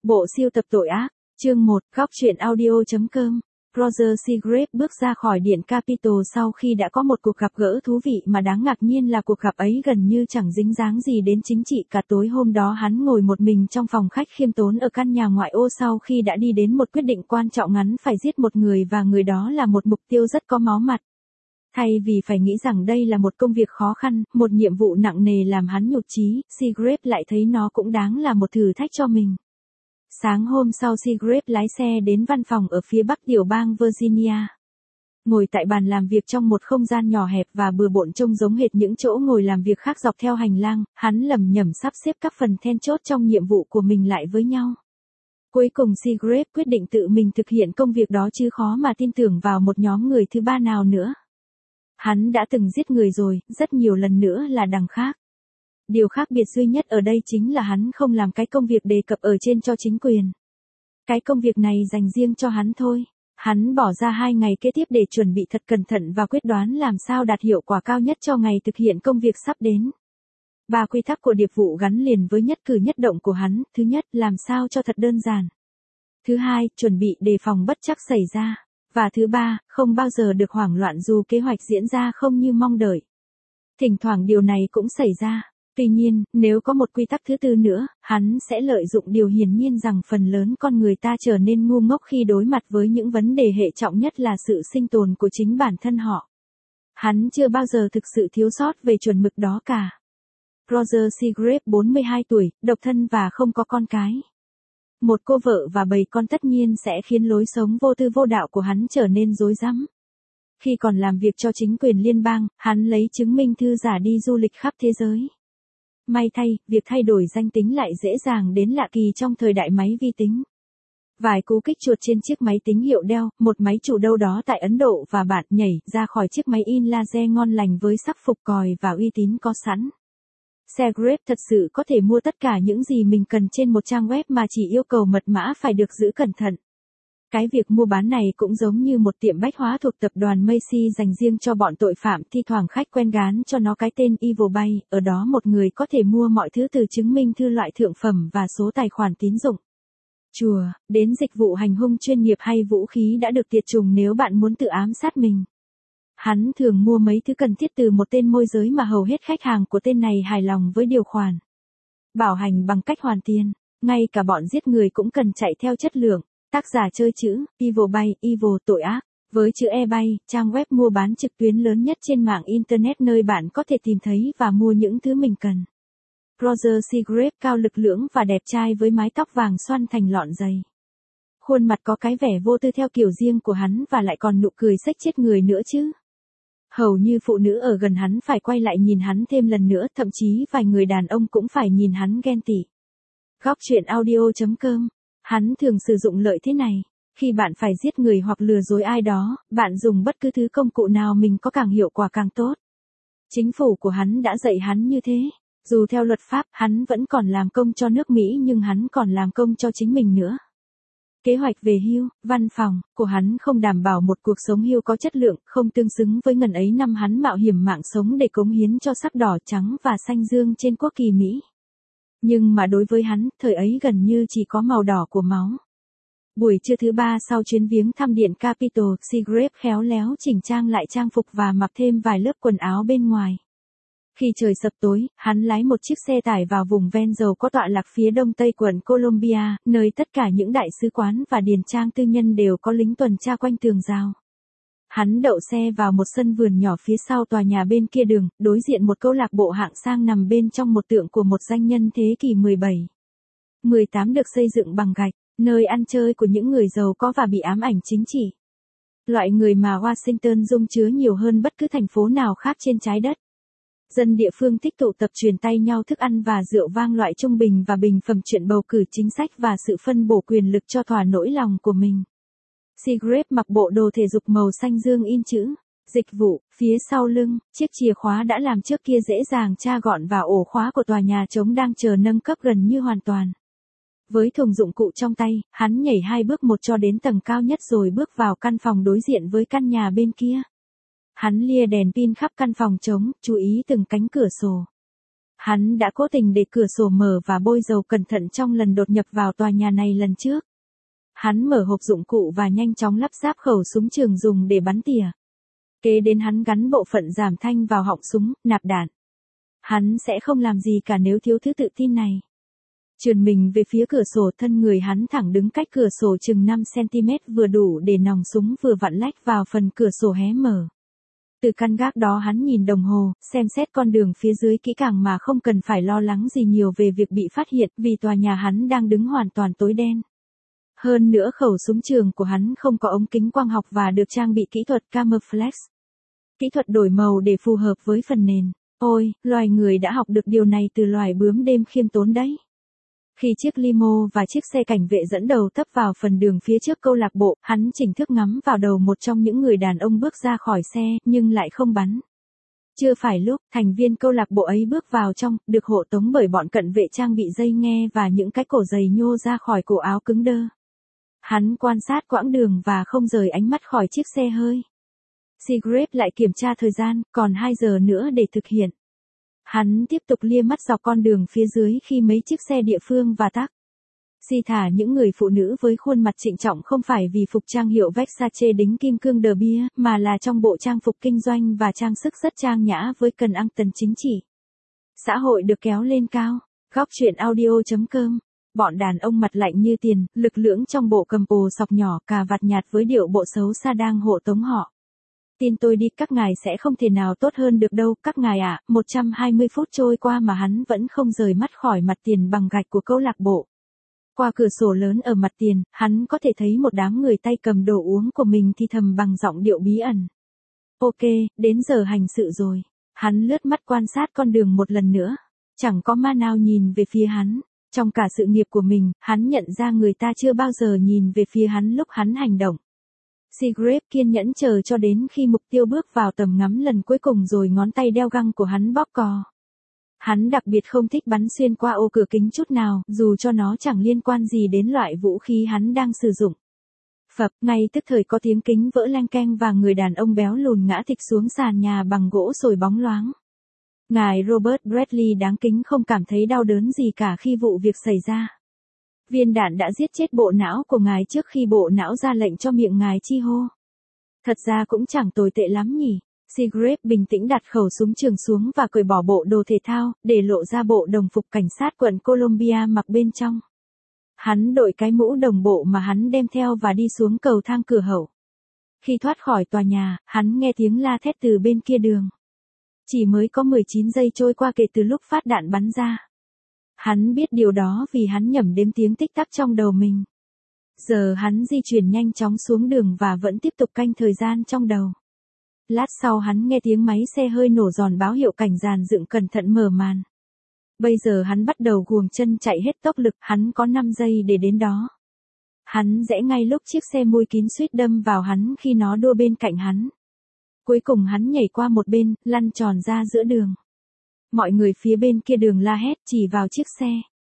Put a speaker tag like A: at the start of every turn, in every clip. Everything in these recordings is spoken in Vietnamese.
A: Bộ siêu tập tội ác, chương 1, góc truyện audio.com. Roger Seagraves bước ra khỏi Điện Capitol sau khi đã có một cuộc gặp gỡ thú vị mà đáng ngạc nhiên là cuộc gặp ấy gần như chẳng dính dáng gì đến chính trị. Cả tối hôm đó hắn ngồi một mình trong phòng khách khiêm tốn ở căn nhà ngoại ô sau khi đã đi đến một quyết định quan trọng ngắn phải giết một người và người đó là một mục tiêu rất có máu mặt. Thay vì phải nghĩ rằng đây là một công việc khó khăn, một nhiệm vụ nặng nề làm hắn nhụt chí, Seagraves lại thấy nó cũng đáng là một thử thách cho mình. Sáng hôm sau Seagraves lái xe đến văn phòng ở phía bắc tiểu bang Virginia. Ngồi tại bàn làm việc trong một không gian nhỏ hẹp và bừa bộn trông giống hệt những chỗ ngồi làm việc khác dọc theo hành lang, hắn lẩm nhẩm sắp xếp các phần then chốt trong nhiệm vụ của mình lại với nhau. Cuối cùng Seagraves quyết định tự mình thực hiện công việc đó chứ khó mà tin tưởng vào một nhóm người thứ ba nào nữa. Hắn đã từng giết người rồi, rất nhiều lần nữa là đằng khác. Điều khác biệt duy nhất ở đây chính là hắn không làm cái công việc đề cập ở trên cho chính quyền. Cái công việc này dành riêng cho hắn thôi. Hắn bỏ ra 2 ngày kế tiếp để chuẩn bị thật cẩn thận và quyết đoán làm sao đạt hiệu quả cao nhất cho ngày thực hiện công việc sắp đến. 3 quy tắc của điệp vụ gắn liền với nhất cử nhất động của hắn. Thứ nhất, làm sao cho thật đơn giản. Thứ hai, chuẩn bị đề phòng bất trắc xảy ra. Và thứ ba, không bao giờ được hoảng loạn dù kế hoạch diễn ra không như mong đợi. Thỉnh thoảng điều này cũng xảy ra. Tuy nhiên, nếu có một quy tắc thứ tư nữa, hắn sẽ lợi dụng điều hiển nhiên rằng phần lớn con người ta trở nên ngu ngốc khi đối mặt với những vấn đề hệ trọng nhất là sự sinh tồn của chính bản thân họ. Hắn chưa bao giờ thực sự thiếu sót về chuẩn mực đó cả. Roger Seagraves 42 tuổi, độc thân và không có con cái. Một cô vợ và 7 con tất nhiên sẽ khiến lối sống vô tư vô đạo của hắn trở nên rối rắm. Khi còn làm việc cho chính quyền liên bang, hắn lấy chứng minh thư giả đi du lịch khắp thế giới. May thay, việc thay đổi danh tính lại dễ dàng đến lạ kỳ trong thời đại máy vi tính. Vài cú kích chuột trên chiếc máy tính hiệu Dell, một máy chủ đâu đó tại Ấn Độ và bạn nhảy ra khỏi chiếc máy in laser ngon lành với sắc phục còi và uy tín có sẵn. Seagraves thật sự có thể mua tất cả những gì mình cần trên một trang web mà chỉ yêu cầu mật mã phải được giữ cẩn thận. Cái việc mua bán này cũng giống như một tiệm bách hóa thuộc tập đoàn Macy dành riêng cho bọn tội phạm, thi thoảng khách quen gán cho nó cái tên Evil Bay, ở đó một người có thể mua mọi thứ từ chứng minh thư loại thượng phẩm và số tài khoản tín dụng. Chùa, đến dịch vụ hành hung chuyên nghiệp hay vũ khí đã được tiệt trùng nếu bạn muốn tự ám sát mình. Hắn thường mua mấy thứ cần thiết từ một tên môi giới mà hầu hết khách hàng của tên này hài lòng với điều khoản bảo hành bằng cách hoàn tiền. Ngay cả bọn giết người cũng cần chạy theo chất lượng. Tác giả chơi chữ, Evil Bay, Evil tội ác, với chữ eBay, trang web mua bán trực tuyến lớn nhất trên mạng Internet nơi bạn có thể tìm thấy và mua những thứ mình cần. Roger Seagraves cao lực lưỡng và đẹp trai với mái tóc vàng xoăn thành lọn dày. Khuôn mặt có cái vẻ vô tư theo kiểu riêng của hắn và lại còn nụ cười xếch chết người nữa chứ. Hầu như phụ nữ ở gần hắn phải quay lại nhìn hắn thêm lần nữa, thậm chí vài người đàn ông cũng phải nhìn hắn ghen tị. Góc truyện audio.com. Hắn thường sử dụng lợi thế này. Khi bạn phải giết người hoặc lừa dối ai đó, bạn dùng bất cứ thứ công cụ nào mình có càng hiệu quả càng tốt. Chính phủ của hắn đã dạy hắn như thế. Dù theo luật pháp, hắn vẫn còn làm công cho nước Mỹ nhưng hắn còn làm công cho chính mình nữa. Kế hoạch về hưu, văn phòng của hắn không đảm bảo một cuộc sống hưu có chất lượng, không tương xứng với ngần ấy năm hắn mạo hiểm mạng sống để cống hiến cho sắc đỏ trắng và xanh dương trên quốc kỳ Mỹ. Nhưng mà đối với hắn, thời ấy gần như chỉ có màu đỏ của máu. Buổi trưa thứ 3 sau chuyến viếng thăm Điện Capitol, Seagraves khéo léo chỉnh trang lại trang phục và mặc thêm vài lớp quần áo bên ngoài. Khi trời sập tối, hắn lái một chiếc xe tải vào vùng ven dầu có tọa lạc phía đông tây quận Columbia, nơi tất cả những đại sứ quán và điền trang tư nhân đều có lính tuần tra quanh tường rào. Hắn đậu xe vào một sân vườn nhỏ phía sau tòa nhà bên kia đường, đối diện một câu lạc bộ hạng sang nằm bên trong một tượng của một danh nhân thế kỷ 17. 18 được xây dựng bằng gạch, nơi ăn chơi của những người giàu có và bị ám ảnh chính trị. Loại người mà Washington dung chứa nhiều hơn bất cứ thành phố nào khác trên trái đất. Dân địa phương thích tụ tập truyền tay nhau thức ăn và rượu vang loại trung bình và bình phẩm chuyện bầu cử chính sách và sự phân bổ quyền lực cho thỏa nỗi lòng của mình. Seagraves mặc bộ đồ thể dục màu xanh dương in chữ dịch vụ phía sau lưng, chiếc chìa khóa đã làm trước kia dễ dàng tra gọn vào ổ khóa của tòa nhà trống đang chờ nâng cấp gần như hoàn toàn. Với thùng dụng cụ trong tay, hắn nhảy 2 bước một cho đến tầng cao nhất rồi bước vào căn phòng đối diện với căn nhà bên kia. Hắn lia đèn pin khắp căn phòng trống, chú ý từng cánh cửa sổ. Hắn đã cố tình để cửa sổ mở và bôi dầu cẩn thận trong lần đột nhập vào tòa nhà này lần trước. Hắn mở hộp dụng cụ và nhanh chóng lắp ráp khẩu súng trường dùng để bắn tỉa. Kế đến hắn gắn bộ phận giảm thanh vào họng súng, nạp đạn. Hắn sẽ không làm gì cả nếu thiếu thứ tự tin này. Trườn mình về phía cửa sổ, thân người hắn thẳng đứng cách cửa sổ chừng 5 cm, vừa đủ để nòng súng vừa vặn lách vào phần cửa sổ hé mở. Từ căn gác đó hắn nhìn đồng hồ, xem xét con đường phía dưới kỹ càng mà không cần phải lo lắng gì nhiều về việc bị phát hiện, vì tòa nhà hắn đang đứng hoàn toàn tối đen. Hơn nữa khẩu súng trường của hắn không có ống kính quang học và được trang bị kỹ thuật camouflage. Kỹ thuật đổi màu để phù hợp với phần nền. Ôi, loài người đã học được điều này từ loài bướm đêm khiêm tốn đấy. Khi chiếc limo và chiếc xe cảnh vệ dẫn đầu tấp vào phần đường phía trước câu lạc bộ, hắn chỉnh thức ngắm vào đầu một trong những người đàn ông bước ra khỏi xe, nhưng lại không bắn. Chưa phải lúc, thành viên câu lạc bộ ấy bước vào trong, được hộ tống bởi bọn cận vệ trang bị dây nghe và những cái cổ giày nhô ra khỏi cổ áo cứng đơ. Hắn quan sát quãng đường và không rời ánh mắt khỏi chiếc xe hơi. Seagraves lại kiểm tra thời gian, còn 2 giờ nữa để thực hiện. Hắn tiếp tục lia mắt dọc con đường phía dưới khi mấy chiếc xe địa phương và taxi thả những người phụ nữ với khuôn mặt trịnh trọng không phải vì phục trang hiệu Versace đính kim cương De Beers, mà là trong bộ trang phục kinh doanh và trang sức rất trang nhã với cần ăn tần chính trị. Xã hội được kéo lên cao. Góc truyện audio.com. Bọn đàn ông mặt lạnh như tiền, lực lưỡng trong bộ cầm bồ sọc nhỏ, cà vạt nhạt với điệu bộ xấu xa đang hộ tống họ. Tin tôi đi, các ngài sẽ không thể nào tốt hơn được đâu, các ngài ạ. 120 phút trôi qua mà hắn vẫn không rời mắt khỏi mặt tiền bằng gạch của câu lạc bộ. Qua cửa sổ lớn ở mặt tiền, hắn có thể thấy một đám người tay cầm đồ uống của mình thì thầm bằng giọng điệu bí ẩn. Ok, đến giờ hành sự rồi. Hắn lướt mắt quan sát con đường một lần nữa. Chẳng có ma nào nhìn về phía hắn. Trong cả sự nghiệp của mình, hắn nhận ra người ta chưa bao giờ nhìn về phía hắn lúc hắn hành động. Seagraves kiên nhẫn chờ cho đến khi mục tiêu bước vào tầm ngắm lần cuối cùng rồi ngón tay đeo găng của hắn bóp cò. Hắn đặc biệt không thích bắn xuyên qua ô cửa kính chút nào, dù cho nó chẳng liên quan gì đến loại vũ khí hắn đang sử dụng. Phập, ngay tức thời có tiếng kính vỡ leng keng và người đàn ông béo lùn ngã thịch xuống sàn nhà bằng gỗ sồi bóng loáng. Ngài Robert Bradley đáng kính không cảm thấy đau đớn gì cả khi vụ việc xảy ra. Viên đạn đã giết chết bộ não của ngài trước khi bộ não ra lệnh cho miệng ngài chi hô. Thật ra cũng chẳng tồi tệ lắm nhỉ. Seagraves bình tĩnh đặt khẩu súng trường xuống và cởi bỏ bộ đồ thể thao, để lộ ra bộ đồng phục cảnh sát quận Columbia mặc bên trong. Hắn đội cái mũ đồng bộ mà hắn đem theo và đi xuống cầu thang cửa hậu. Khi thoát khỏi tòa nhà, hắn nghe tiếng la thét từ bên kia đường. Chỉ mới có 19 giây trôi qua kể từ lúc phát đạn bắn ra. Hắn biết điều đó vì hắn nhẩm đếm tiếng tích tắc trong đầu mình. Giờ hắn di chuyển nhanh chóng xuống đường và vẫn tiếp tục canh thời gian trong đầu. Lát sau hắn nghe tiếng máy xe hơi nổ giòn báo hiệu cảnh dàn dựng cẩn thận mở màn. Bây giờ hắn bắt đầu guồng chân chạy hết tốc lực, hắn có 5 giây để đến đó. Hắn rẽ ngay lúc chiếc xe mui kín suýt đâm vào hắn khi nó đua bên cạnh hắn. Cuối cùng hắn nhảy qua một bên, lăn tròn ra giữa đường. Mọi người phía bên kia đường la hét chỉ vào chiếc xe.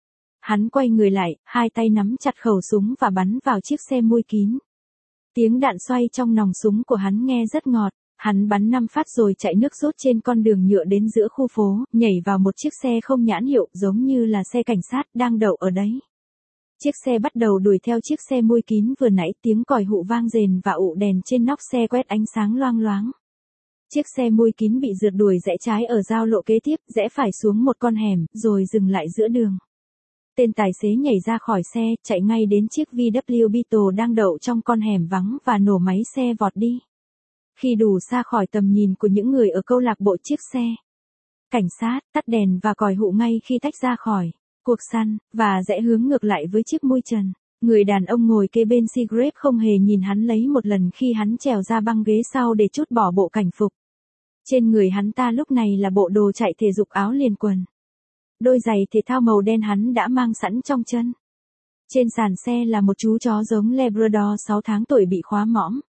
A: Hắn quay người lại, hai tay nắm chặt khẩu súng và bắn vào chiếc xe mui kín. Tiếng đạn xoay trong nòng súng của hắn nghe rất ngọt. Hắn bắn 5 phát rồi chạy nước rút trên con đường nhựa đến giữa khu phố, nhảy vào một chiếc xe không nhãn hiệu giống như là xe cảnh sát đang đậu ở đấy. Chiếc xe bắt đầu đuổi theo chiếc xe mui kín vừa nãy, tiếng còi hụ vang rền và ụ đèn trên nóc xe quét ánh sáng loang loáng. Chiếc xe mui kín bị rượt đuổi rẽ trái ở giao lộ kế tiếp, rẽ phải xuống một con hẻm, rồi dừng lại giữa đường. Tên tài xế nhảy ra khỏi xe, chạy ngay đến chiếc VW Beetle đang đậu trong con hẻm vắng và nổ máy xe vọt đi. Khi đủ xa khỏi tầm nhìn của những người ở câu lạc bộ chiếc xe, cảnh sát tắt đèn và còi hụ ngay khi tách ra khỏi cuộc săn, và rẽ hướng ngược lại với chiếc mui trần. Người đàn ông ngồi kế bên Seagraves không hề nhìn hắn lấy một lần khi hắn trèo ra băng ghế sau để trút bỏ bộ cảnh phục. Trên người hắn ta lúc này là bộ đồ chạy thể dục áo liền quần. Đôi giày thể thao màu đen hắn đã mang sẵn trong chân. Trên sàn xe là một chú chó giống Labrador 6 tháng tuổi bị khóa mõm.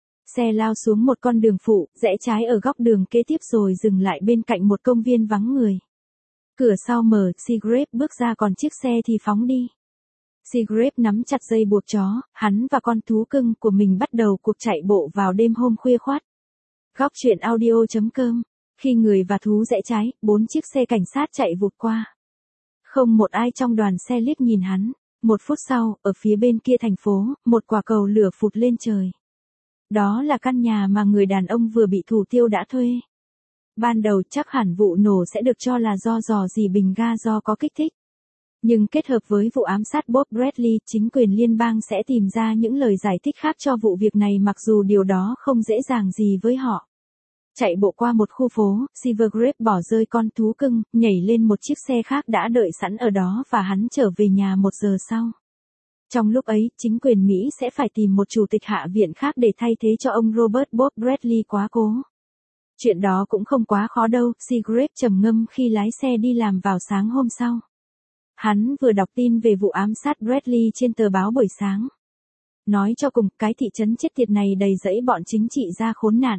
A: Xe lao xuống một con đường phụ, rẽ trái ở góc đường kế tiếp rồi dừng lại bên cạnh một công viên vắng người. Cửa sau mở, Seagraves bước ra còn chiếc xe thì phóng đi. Seagraves nắm chặt dây buộc chó, hắn và con thú cưng của mình bắt đầu cuộc chạy bộ vào đêm hôm khuya khoắt. Góc truyện audio.com Khi người và thú rẽ trái, 4 chiếc xe cảnh sát chạy vụt qua. Không một ai trong đoàn xe liếc nhìn hắn. 1 phút sau, ở phía bên kia thành phố, một quả cầu lửa phụt lên trời. Đó là căn nhà mà người đàn ông vừa bị thủ tiêu đã thuê. Ban đầu chắc hẳn vụ nổ sẽ được cho là do rò rỉ bình ga do có kích thích. Nhưng kết hợp với vụ ám sát Bob Bradley, chính quyền liên bang sẽ tìm ra những lời giải thích khác cho vụ việc này mặc dù điều đó không dễ dàng gì với họ. Chạy bộ qua một khu phố, Silvergrape bỏ rơi con thú cưng, nhảy lên một chiếc xe khác đã đợi sẵn ở đó và hắn trở về nhà 1 giờ sau. Trong lúc ấy, chính quyền Mỹ sẽ phải tìm một chủ tịch hạ viện khác để thay thế cho ông Robert Bob Bradley quá cố. Chuyện đó cũng không quá khó đâu, Silvergrape trầm ngâm khi lái xe đi làm vào sáng hôm sau. Hắn vừa đọc tin về vụ ám sát Bradley trên tờ báo buổi sáng. Nói cho cùng, cái thị trấn chết tiệt này đầy rẫy bọn chính trị gia khốn nạn.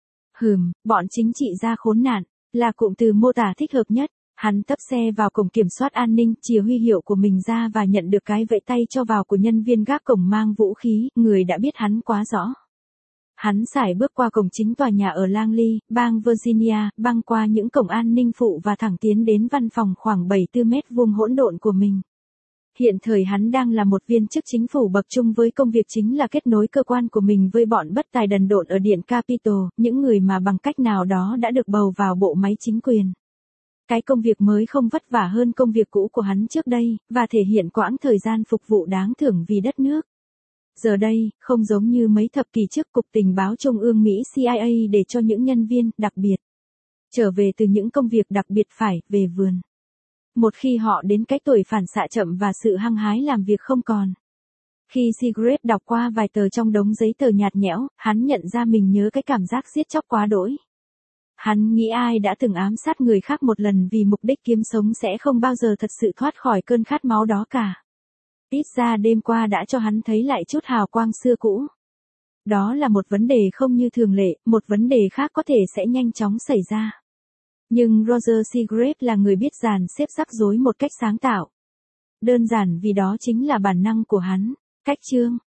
A: Bọn chính trị gia khốn nạn, là cụm từ mô tả thích hợp nhất. Hắn tấp xe vào cổng kiểm soát an ninh, chìa huy hiệu của mình ra và nhận được cái vẫy tay cho vào của nhân viên gác cổng mang vũ khí, người đã biết hắn quá rõ. Hắn sải bước qua cổng chính tòa nhà ở Langley, bang Virginia, băng qua những cổng an ninh phụ và thẳng tiến đến văn phòng khoảng 74 mét vuông hỗn độn của mình. Hiện thời hắn đang là một viên chức chính phủ bậc trung với công việc chính là kết nối cơ quan của mình với bọn bất tài đần độn ở Điện Capitol, những người mà bằng cách nào đó đã được bầu vào bộ máy chính quyền. Cái công việc mới không vất vả hơn công việc cũ của hắn trước đây, và thể hiện quãng thời gian phục vụ đáng thưởng vì đất nước. Giờ đây, không giống như mấy thập kỷ trước Cục Tình báo Trung ương Mỹ CIA để cho những nhân viên đặc biệt trở về từ những công việc đặc biệt phải về vườn. Một khi họ đến cái tuổi phản xạ chậm và sự hăng hái làm việc không còn. Khi Silvergrape đọc qua vài tờ trong đống giấy tờ nhạt nhẽo, hắn nhận ra mình nhớ cái cảm giác giết chóc quá đỗi. Hắn nghĩ ai đã từng ám sát người khác một lần vì mục đích kiếm sống sẽ không bao giờ thật sự thoát khỏi cơn khát máu đó cả. Ít ra đêm qua đã cho hắn thấy lại chút hào quang xưa cũ. Đó là một vấn đề không như thường lệ, một vấn đề khác có thể sẽ nhanh chóng xảy ra. Nhưng Roger Silvergrape là người biết dàn xếp rắc rối một cách sáng tạo. Đơn giản vì đó chính là bản năng của hắn. Cách chương